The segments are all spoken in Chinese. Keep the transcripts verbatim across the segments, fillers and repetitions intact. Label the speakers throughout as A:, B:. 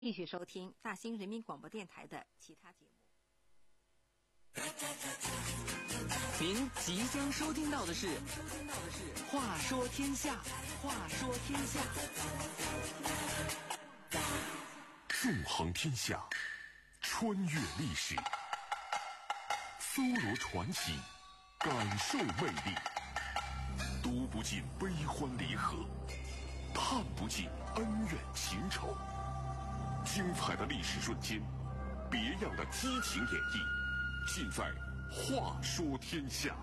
A: 继续收听大兴人民广播电台的其他节目。
B: 您即将收听到的是《话说天下》，话说天下，
C: 纵横天下，穿越历史，搜罗传奇，感受魅力，读不尽悲欢离合，探不尽恩怨情仇。精彩的历史瞬间，别样的激情演绎，尽在话说天下。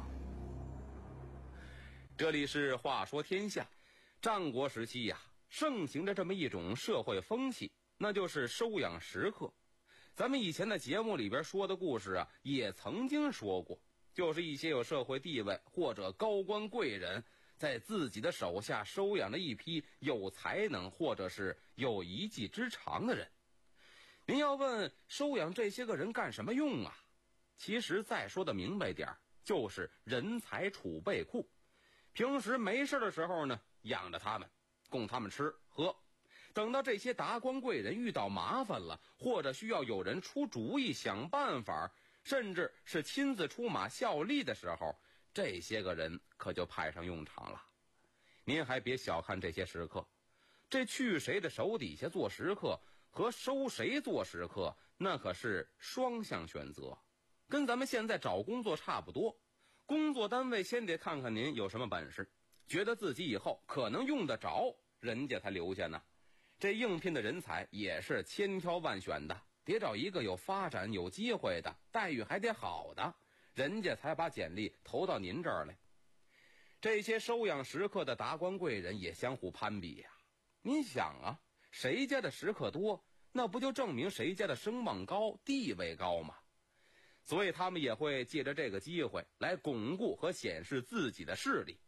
D: 这里是话说天下。战国时期呀、啊，盛行着这么一种社会风气，那就是收养食客。咱们以前的节目里边说的故事啊，也曾经说过，就是一些有社会地位或者高官贵人，在自己的手下收养了一批有才能或者是有一技之长的人。您要问收养这些个人干什么用啊？其实再说的明白点，就是人才储备库。平时没事的时候呢，养着他们，供他们吃喝。等到这些达官贵人遇到麻烦了，或者需要有人出主意想办法，甚至是亲自出马效力的时候，这些个人可就派上用场了。您还别小看这些食客，这去谁的手底下做食客和收谁做食客，那可是双向选择，跟咱们现在找工作差不多。工作单位先得看看您有什么本事，觉得自己以后可能用得着，人家才留下呢。这应聘的人才也是千挑万选的，得找一个有发展有机会的，待遇还得好的，人家才把简历投到您这儿来。这些收养食客的达官贵人也相互攀比呀、啊。您想啊，谁家的食客多，那不就证明谁家的声望高，地位高吗？所以他们也会借着这个机会来巩固和显示自己的势力。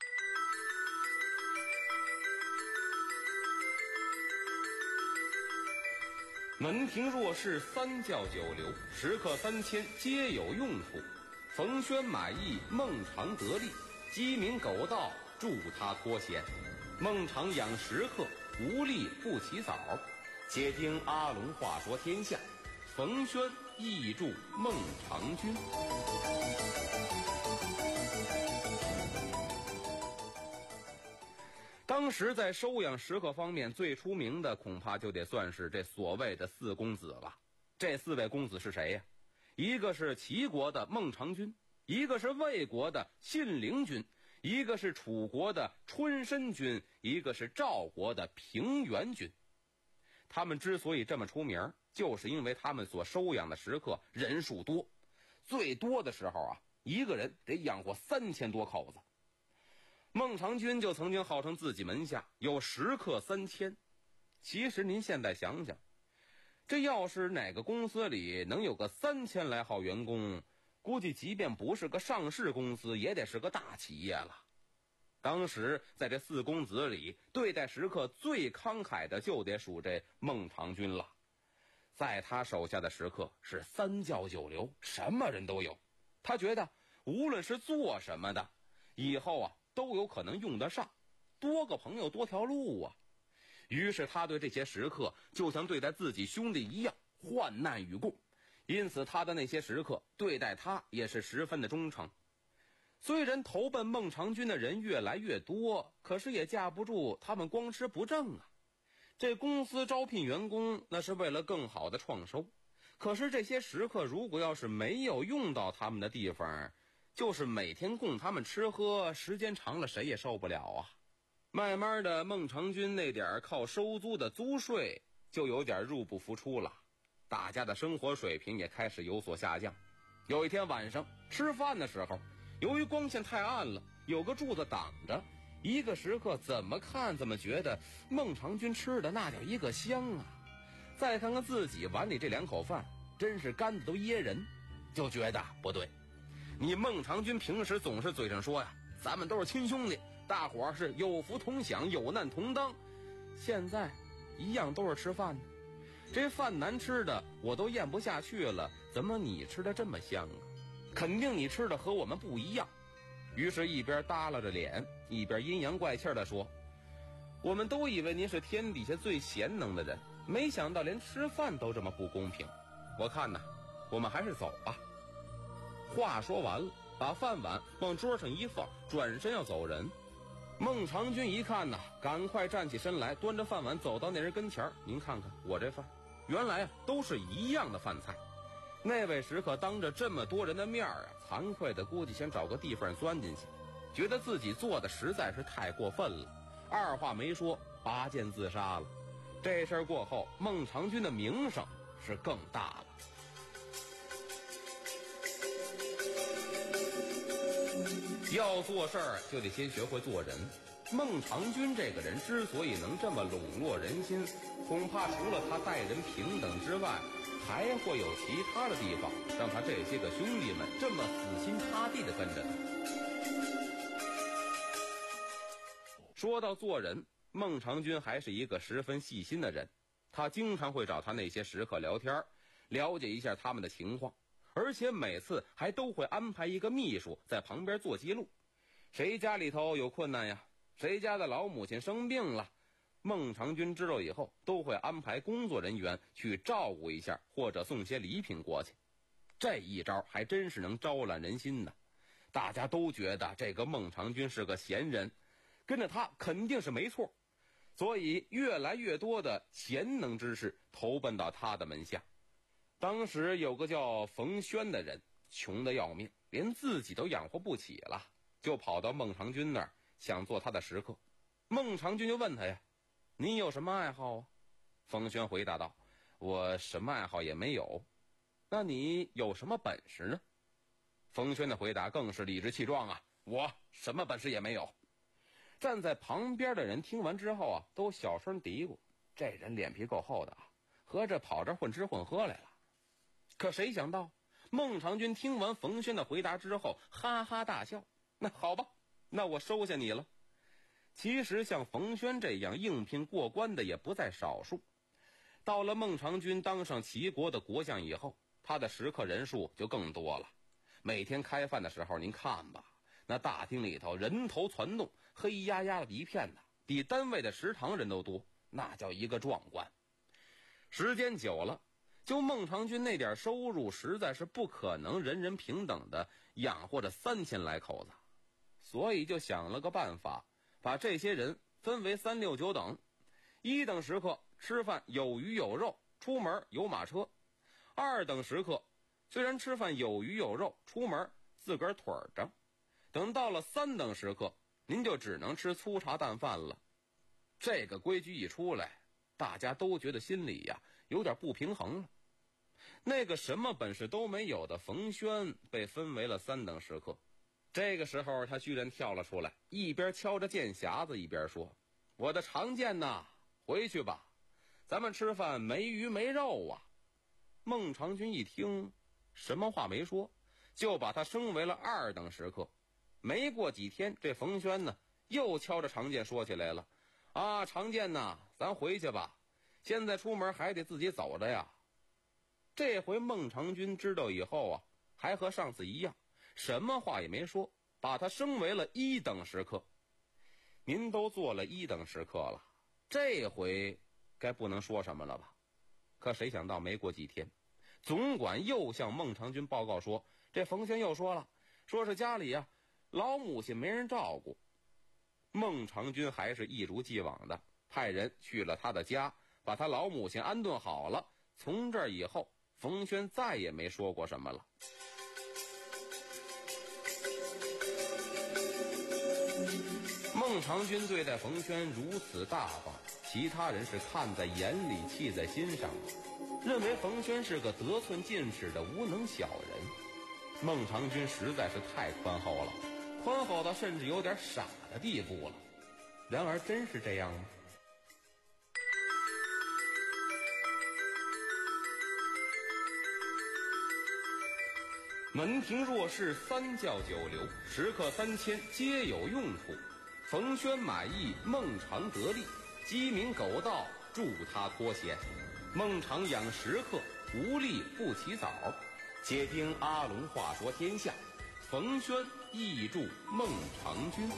D: 门庭若市，三教九流，食客三千皆有用处。冯轩满意，孟尝得利，鸡鸣狗盗，助他脱险。孟尝养食客，无利不起早。且听阿龙话说天下，冯轩义助孟尝君。当时在收养食客方面最出名的，恐怕就得算是这所谓的四公子了。这四位公子是谁呀？一个是齐国的孟尝君，一个是魏国的信陵君，一个是楚国的春申君，一个是赵国的平原君。他们之所以这么出名，就是因为他们所收养的食客人数多，最多的时候啊，一个人得养活三千多口子。孟尝君就曾经号称自己门下有食客三千。其实您现在想想，这要是哪个公司里能有个三千来号员工，估计即便不是个上市公司，也得是个大企业了。当时在这四公子里，对待食客最慷慨的就得数这孟尝君了。在他手下的食客是三教九流，什么人都有。他觉得无论是做什么的，以后啊都有可能用得上，多个朋友多条路啊。于是他对这些食客就像对待自己兄弟一样，患难与共。因此他的那些食客对待他也是十分的忠诚。虽然投奔孟尝君的人越来越多，可是也架不住他们光吃不挣啊。这公司招聘员工，那是为了更好的创收。可是这些食客如果要是没有用到他们的地方，就是每天供他们吃喝，时间长了谁也受不了啊。慢慢的，孟尝君那点靠收租的租税就有点入不敷出了，大家的生活水平也开始有所下降。有一天晚上吃饭的时候，由于光线太暗了，有个柱子挡着，一个食客怎么看怎么觉得孟尝君吃的那叫一个香啊。再看看自己碗里这两口饭，真是干的都噎人，就觉得不对。你孟尝君平时总是嘴上说呀，咱们都是亲兄弟，大伙儿是有福同享，有难同当。现在一样都是吃饭呢，这饭难吃的我都咽不下去了，怎么你吃的这么香啊？肯定你吃的和我们不一样。于是一边耷拉着脸，一边阴阳怪气的说，我们都以为您是天底下最贤能的人， 没想到连吃饭都这么不公平，我看呐，我们还是走吧。话说完了，把饭碗往桌上一放，转身要走人。孟尝君一看呐，赶快站起身来，端着饭碗走到那人跟前。您看看我这饭，原来啊都是一样的饭菜。那位食客当着这么多人的面啊，惭愧的估计想找个地方钻进去，觉得自己做的实在是太过分了，二话没说拔剑自杀了。这事儿过后，孟尝君的名声是更大了。要做事儿就得先学会做人。孟尝君这个人之所以能这么笼络人心，恐怕除了他待人平等之外，还会有其他的地方让他这些个兄弟们这么死心塌地的跟着他。说到做人，孟尝君还是一个十分细心的人，他经常会找他那些食客聊天，了解一下他们的情况，而且每次还都会安排一个秘书在旁边做记录。谁家里头有困难呀？谁家的老母亲生病了？孟尝君知道以后，都会安排工作人员去照顾一下，或者送些礼品过去。这一招还真是能招揽人心呢。大家都觉得这个孟尝君是个贤人，跟着他肯定是没错，所以越来越多的贤能之士投奔到他的门下。当时有个叫冯轩的人，穷得要命，连自己都养活不起了，就跑到孟尝君那儿想做他的食客。孟尝君就问他呀，你有什么爱好啊？冯轩回答道，我什么爱好也没有。那你有什么本事呢？冯轩的回答更是理直气壮啊，我什么本事也没有。站在旁边的人听完之后啊，都小声嘀咕，这人脸皮够厚的啊，合着跑这混吃混喝来了。可谁想到孟尝君听完冯轩的回答之后哈哈大笑，那好吧，那我收下你了。其实像冯轩这样应聘过关的也不在少数。到了孟尝君当上齐国的国相以后，他的食客人数就更多了。每天开饭的时候，您看吧，那大厅里头人头攒动，黑压压的一片的，比单位的食堂人都多，那叫一个壮观。时间久了，就孟尝君那点收入实在是不可能人人平等的养活着三千来口子，所以就想了个办法，把这些人分为三六九等。一等食客吃饭有鱼有肉，出门有马车；二等食客虽然吃饭有鱼有肉，出门自个儿腿着；等到了三等食客，您就只能吃粗茶淡饭了。这个规矩一出来，大家都觉得心里呀有点不平衡了。那个什么本事都没有的冯轩被分为了三等食客。这个时候他居然跳了出来，一边敲着剑匣子一边说，我的长剑呐，回去吧，咱们吃饭没鱼没肉啊。孟尝君一听，什么话没说，就把他升为了二等食客。没过几天，这冯轩呢又敲着长剑说起来了，啊，长剑呐，咱回去吧，现在出门还得自己走着呀。这回孟尝君知道以后啊，还和上次一样，什么话也没说，把他升为了一等食客。您都做了一等食客了，这回该不能说什么了吧？可谁想到没过几天，总管又向孟尝君报告说，这冯轩又说了，说是家里啊老母亲没人照顾。孟尝君还是一如既往的派人去了他的家，把他老母亲安顿好了。从这以后，冯轩再也没说过什么了。孟尝君对待冯轩如此大方，其他人是看在眼里气在心上，认为冯轩是个得寸进尺的无能小人。孟尝君实在是太宽厚了，宽厚到甚至有点傻的地步了。然而真是这样吗？门庭若市，三教九流，食客三千皆有用处。冯轩满意，孟尝得利，鸡鸣狗盗，助他脱险。孟尝养食客，无利不起早。且听阿龙话说天下，冯轩义助孟尝君。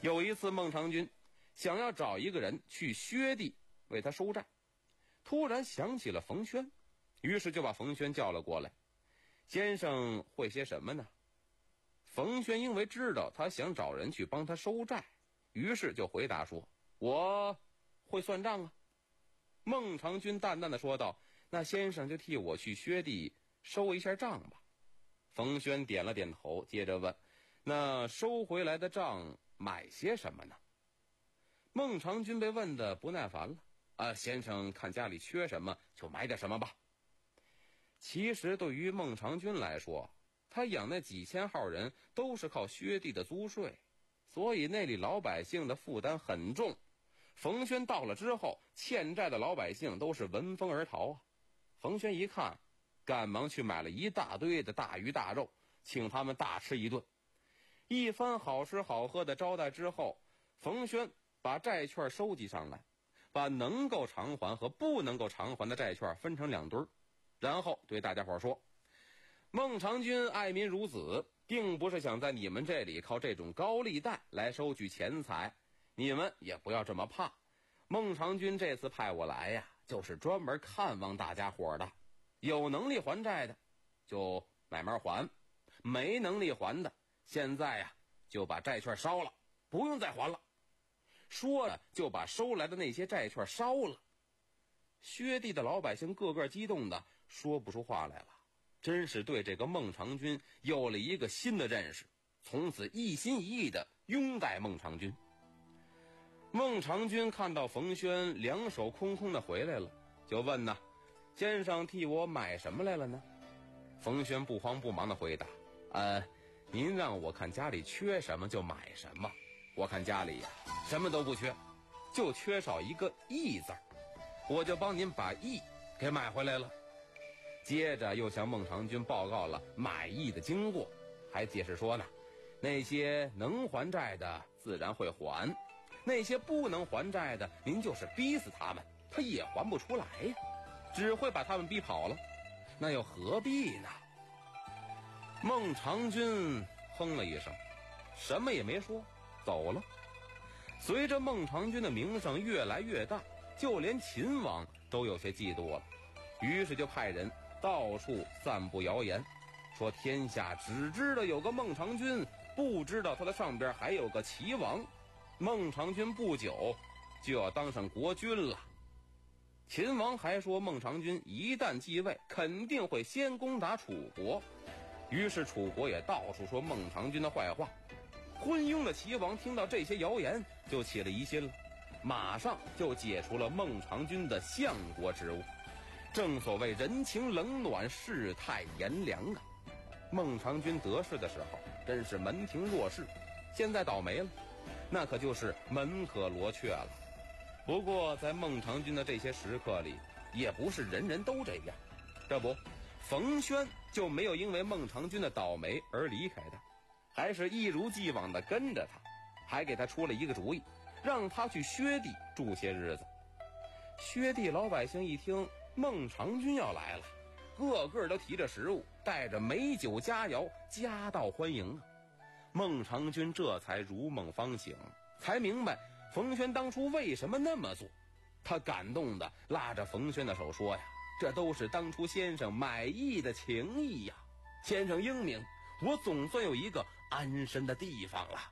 D: 有一次孟尝君想要找一个人去薛地为他收债，突然想起了冯轩，于是就把冯轩叫了过来。先生会些什么呢？冯轩因为知道他想找人去帮他收债，于是就回答说，我会算账啊。孟尝君淡淡的说道，那先生就替我去薛地收一下账吧。冯轩点了点头，接着问，那收回来的账买些什么呢？孟尝君被问得不耐烦了，啊，先生看家里缺什么就买点什么吧。其实对于孟尝君来说，他养那几千号人都是靠薛地的租税，所以那里老百姓的负担很重。冯轩到了之后，欠债的老百姓都是闻风而逃啊。冯轩一看，赶忙去买了一大堆的大鱼大肉，请他们大吃一顿。一番好吃好喝的招待之后，冯轩把债券收集上来，把能够偿还和不能够偿还的债券分成两堆，然后对大家伙说，孟尝君爱民如子，并不是想在你们这里靠这种高利贷来收取钱财，你们也不要这么怕。孟尝君这次派我来呀，就是专门看望大家伙的，有能力还债的就慢慢还，没能力还的现在呀就把债券烧了，不用再还了。说着就把收来的那些债券烧了。薛地的老百姓个个激动的说不出话来了，真是对这个孟尝君有了一个新的认识，从此一心一意的拥戴孟尝君。孟尝君看到冯轩两手空空的回来了，就问呢，先生替我买什么来了呢？冯轩不慌不忙的回答，呃，您让我看家里缺什么就买什么，我看家里呀什么都不缺，就缺少一个义字，我就帮您把义给买回来了。接着又向孟尝君报告了买义的经过，还解释说呢，那些能还债的自然会还，那些不能还债的，您就是逼死他们，他也还不出来呀，只会把他们逼跑了，那又何必呢？孟尝君哼了一声，什么也没说，走了。随着孟尝君的名声越来越大，就连秦王都有些嫉妒了，于是就派人到处散布谣言，说天下只知道有个孟尝君，不知道他的上边还有个齐王，孟尝君不久就要当上国君了。秦王还说孟尝君一旦继位，肯定会先攻打楚国，于是楚国也到处说孟尝君的坏话。昏庸的齐王听到这些谣言就起了疑心了，马上就解除了孟尝君的相国职务。正所谓人情冷暖，世态炎凉啊。孟尝君得势的时候真是门庭若市，现在倒霉了，那可就是门可罗雀了。不过在孟尝君的这些时刻里，也不是人人都这样。这不，冯轩就没有因为孟尝君的倒霉而离开他，还是一如既往的跟着他，还给他出了一个主意，让他去薛地住些日子。薛地老百姓一听孟尝君要来了，个个都提着食物，带着美酒佳肴，夹道欢迎啊。孟尝君这才如梦方醒，才明白冯轩当初为什么那么做。他感动地拉着冯轩的手说呀，这都是当初先生买义的情谊呀，先生英明，我总算有一个安身的地方了。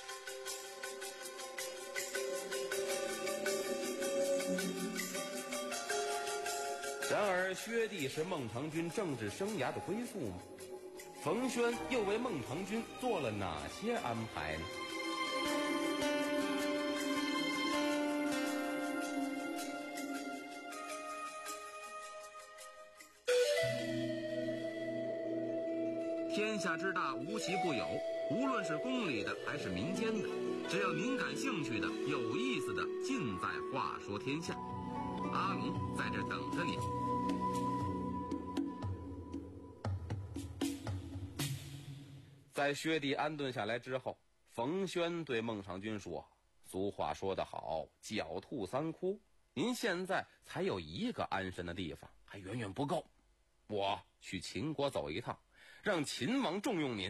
D: 然而薛地是孟尝君政治生涯的归宿吗？冯轩又为孟尝君做了哪些安排呢？天下之大，无奇不有，无论是宫里的还是民间的，只要您感兴趣的、有意思的，尽在话说天下。阿龙在这等着你。在薛地安顿下来之后，冯轩对孟尝君说，俗话说得好，狡兔三窟，您现在才有一个安身的地方，还远远不够。我去秦国走一趟，让秦王重用您，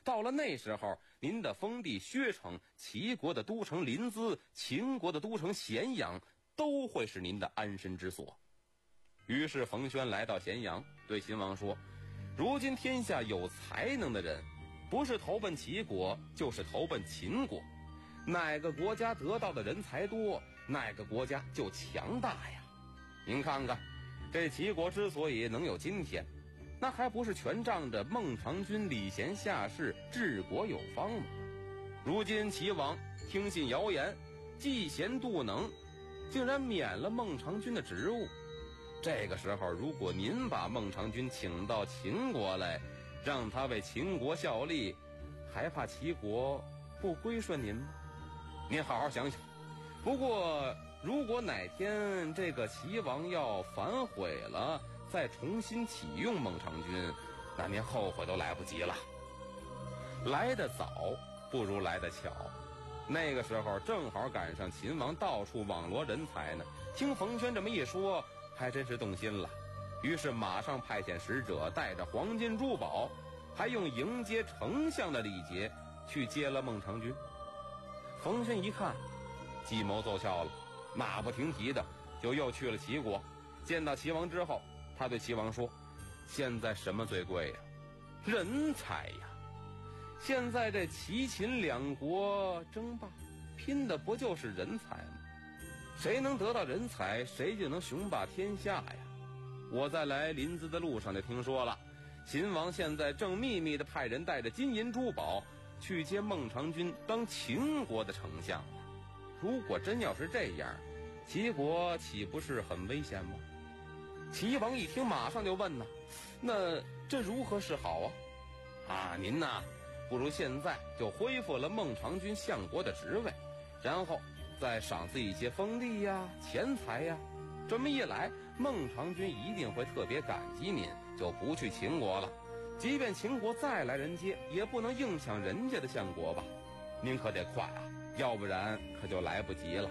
D: 到了那时候，您的封地薛城、齐国的都城临淄、秦国的都城咸阳，都会是您的安身之所。于是冯轩来到咸阳，对秦王说：如今天下有才能的人，不是投奔齐国，就是投奔秦国。哪个国家得到的人才多，哪个国家就强大呀。您看看，这齐国之所以能有今天，那还不是全仗着孟尝君礼贤下士、治国有方吗？如今齐王听信谣言，嫉贤妒能，竟然免了孟尝君的职务。这个时候，如果您把孟尝君请到秦国来，让他为秦国效力，还怕齐国不归顺您吗？您好好想想。不过如果哪天这个齐王要反悔了，再重新启用孟尝君，那您后悔都来不及了。来得早不如来得巧，那个时候正好赶上秦王到处网罗人才呢。听冯轩这么一说，还真是动心了，于是马上派遣使者带着黄金珠宝，还用迎接丞相的礼节去接了孟尝君。冯轩一看，计谋奏效了，马不停蹄的就又去了齐国。见到齐王之后，他对齐王说：现在什么最贵呀？人才呀！现在这齐秦两国争霸，拼的不就是人才吗？谁能得到人才，谁就能雄霸天下呀。我在来临淄的路上就听说了，秦王现在正秘密地派人带着金银珠宝去接孟尝君当秦国的丞相。如果真要是这样，齐国岂不是很危险吗？齐王一听，马上就问呢，那这如何是好啊？啊，您呐，不如现在就恢复了孟尝君相国的职位，然后再赏赐一些封地呀、钱财呀。这么一来，孟尝君一定会特别感激您，就不去秦国了。即便秦国再来人接，也不能硬抢人家的相国吧？您可得快啊，要不然可就来不及了。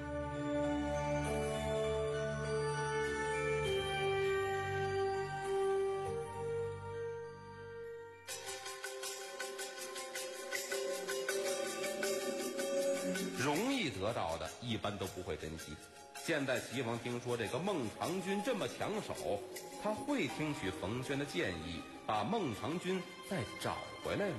D: 容易得到的一般都不会珍惜。现在齐王听说这个孟尝君这么抢手，他会听取冯轩的建议，把孟尝君再找回来吗？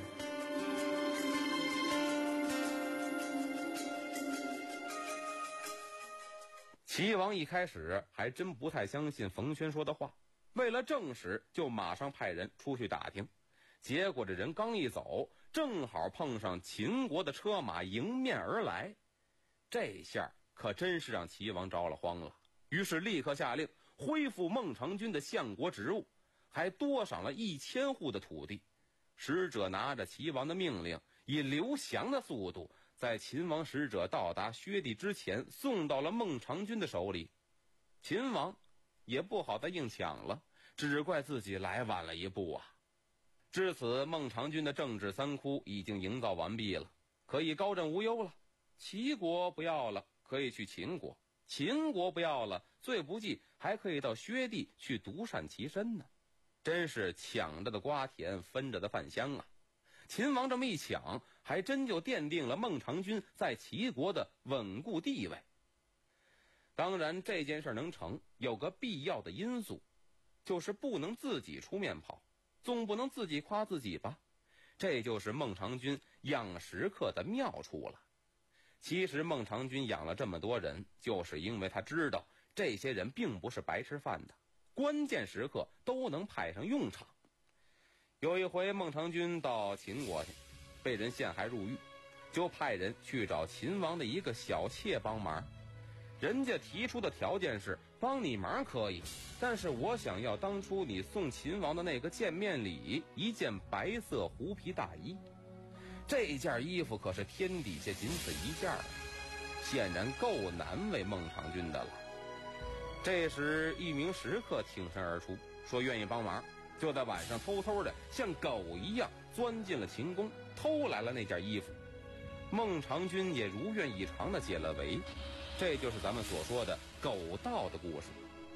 D: 齐王一开始还真不太相信冯轩说的话，为了证实，就马上派人出去打听。结果这人刚一走，正好碰上秦国的车马迎面而来，这下可真是让齐王着了慌了。于是立刻下令恢复孟尝君的相国职务，还多赏了一千户的土地。使者拿着齐王的命令，以刘翔的速度，在秦王使者到达薛地之前送到了孟尝君的手里。秦王也不好再硬抢了，只怪自己来晚了一步啊。至此，孟尝君的政治三窟已经营造完毕了，可以高枕无忧了。齐国不要了，可以去秦国；秦国不要了，最不济还可以到薛地去独善其身呢。真是抢着的瓜甜，分着的饭香啊！秦王这么一抢，还真就奠定了孟尝君在齐国的稳固地位。当然，这件事能成，有个必要的因素，就是不能自己出面跑，总不能自己夸自己吧？这就是孟尝君养食客的妙处了。其实孟尝君养了这么多人，就是因为他知道这些人并不是白吃饭的，关键时刻都能派上用场。有一回孟尝君到秦国去，被人陷害入狱，就派人去找秦王的一个小妾帮忙。人家提出的条件是，帮你忙可以，但是我想要当初你送秦王的那个见面礼，一件白色狐皮大衣。这件衣服可是天底下仅此一件，显然够难为孟尝君的了。这时一名食客挺身而出，说愿意帮忙，就在晚上偷偷的像狗一样钻进了秦宫，偷来了那件衣服。孟尝君也如愿以偿的解了围。这就是咱们所说的狗盗的故事。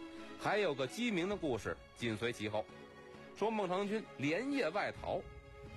D: 还有个鸡鸣的故事紧随其后，说孟尝君连夜外逃，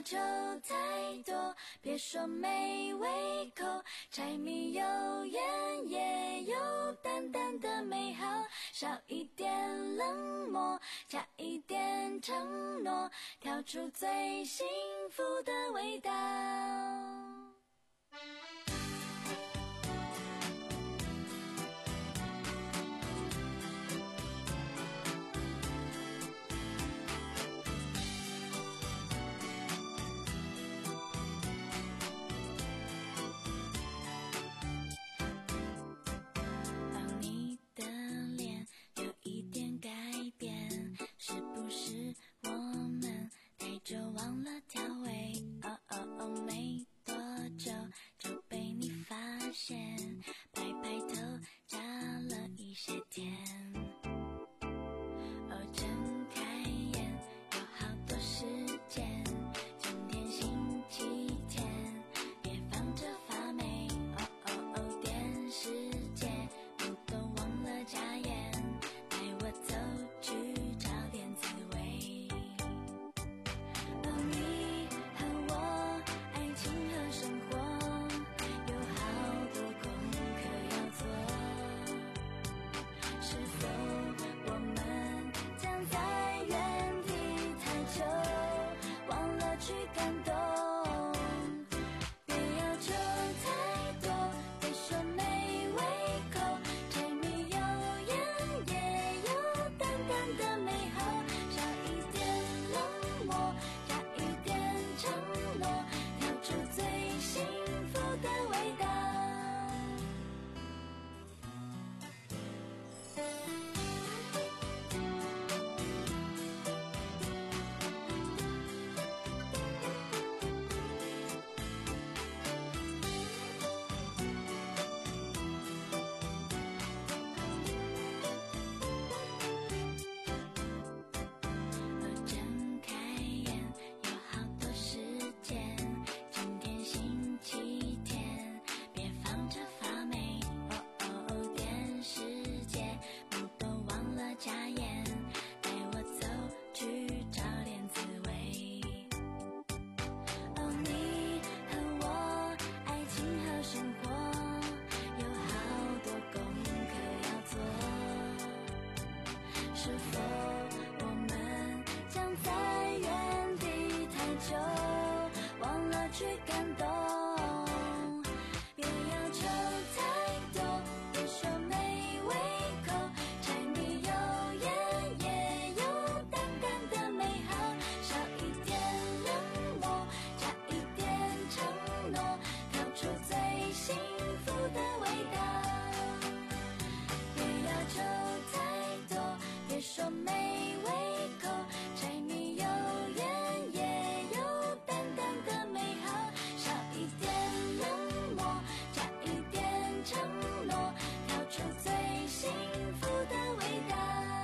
E: 要求太多，别说没胃口，柴米油盐也有淡淡的美好，少一点冷漠，加一点承诺，调出最幸福的味道。去感动，别要求太多，别说没胃口，柴米油盐也有淡淡的美好，少一点冷漠，加一点承诺，调出最幸福的味道。别要求太多，别说没胃口，柴米油盐也有淡淡的美好，少一点冷漠，加一点承诺，调出最幸福的味道。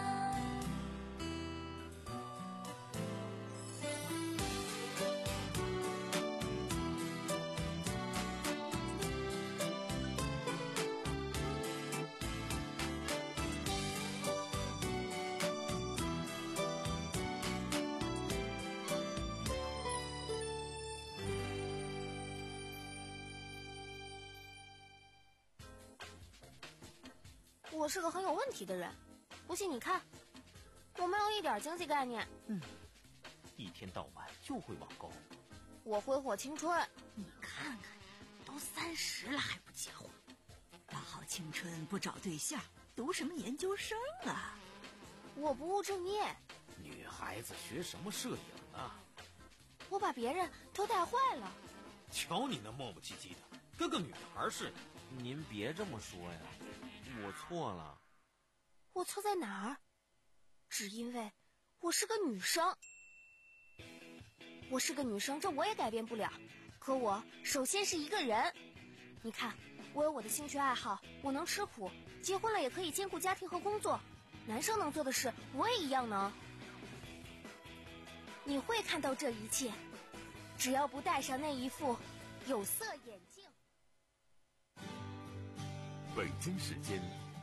F: 我是个很有问题的人，不信你看，我没有一点经济概念。
G: 嗯，一天到晚就会网购。
F: 我挥霍青春。
H: 你看看，都三十了还不结婚，大好青春不找对象，读什么研究生啊？
F: 我不务正业。
G: 女孩子学什么摄影啊？
F: 我把别人都带坏了。
G: 瞧你那磨磨唧唧的，跟个女孩似的。
I: 您别这么说呀，我错了。
F: 我错在哪儿？只因为我是个女生。我是个女生，这我也改变不了。可我首先是一个人。你看，我有我的兴趣爱好，我能吃苦，结婚了也可以兼顾家庭和工作。男生能做的事，我也一样能。你会看到这一切，只要不戴上那一副有色眼镜。
C: 北京时间